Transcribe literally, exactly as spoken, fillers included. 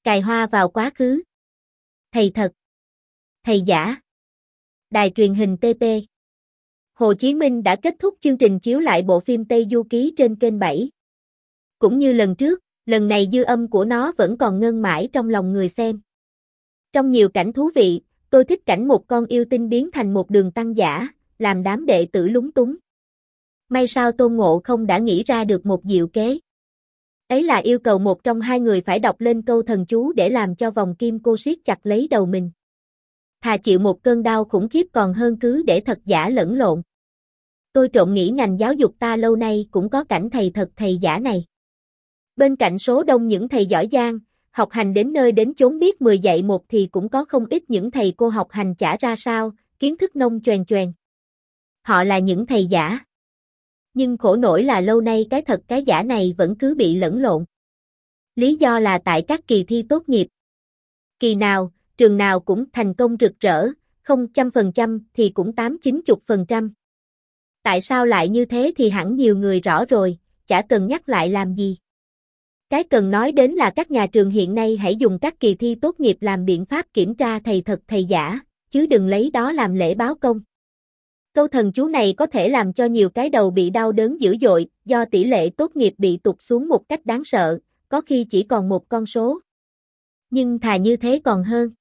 Cài hoa vào quá khứ. Thầy thật. Thầy giả. Đài truyền hình tê pê. Hồ Chí Minh đã kết thúc chương trình chiếu lại bộ phim Tây Du Ký trên kênh bảy. Cũng như lần trước, lần này dư âm của nó vẫn còn ngân mãi trong lòng người xem. Trong nhiều cảnh thú vị, tôi thích cảnh một con yêu tinh biến thành một đường tăng giả, làm đám đệ tử lúng túng. May sao Tôn Ngộ Không đã nghĩ ra được một diệu kế. Ấy là yêu cầu một trong hai người phải đọc lên câu thần chú để làm cho vòng kim cô siết chặt lấy đầu mình. Thà chịu một cơn đau khủng khiếp còn hơn cứ để thật giả lẫn lộn. Tôi trộm nghĩ ngành giáo dục ta lâu nay cũng có cảnh thầy thật thầy giả này. Bên cạnh số đông những thầy giỏi giang, học hành đến nơi đến chốn biết mười dạy một thì cũng có không ít những thầy cô học hành chả ra sao, kiến thức nông choèn choèn. Họ là những thầy giả. Nhưng khổ nổi là lâu nay cái thật cái giả này vẫn cứ bị lẫn lộn. Lý do là tại các kỳ thi tốt nghiệp. Kỳ nào, trường nào cũng thành công rực rỡ, không trăm phần trăm thì cũng tám chín chục phần trăm. Tại sao lại như thế thì hẳn nhiều người rõ rồi, chả cần nhắc lại làm gì. Cái cần nói đến là các nhà trường hiện nay hãy dùng các kỳ thi tốt nghiệp làm biện pháp kiểm tra thầy thật thầy giả, chứ đừng lấy đó làm lễ báo công. Câu thần chú này có thể làm cho nhiều cái đầu bị đau đớn dữ dội, do tỷ lệ tốt nghiệp bị tụt xuống một cách đáng sợ, có khi chỉ còn một con số. Nhưng thà như thế còn hơn.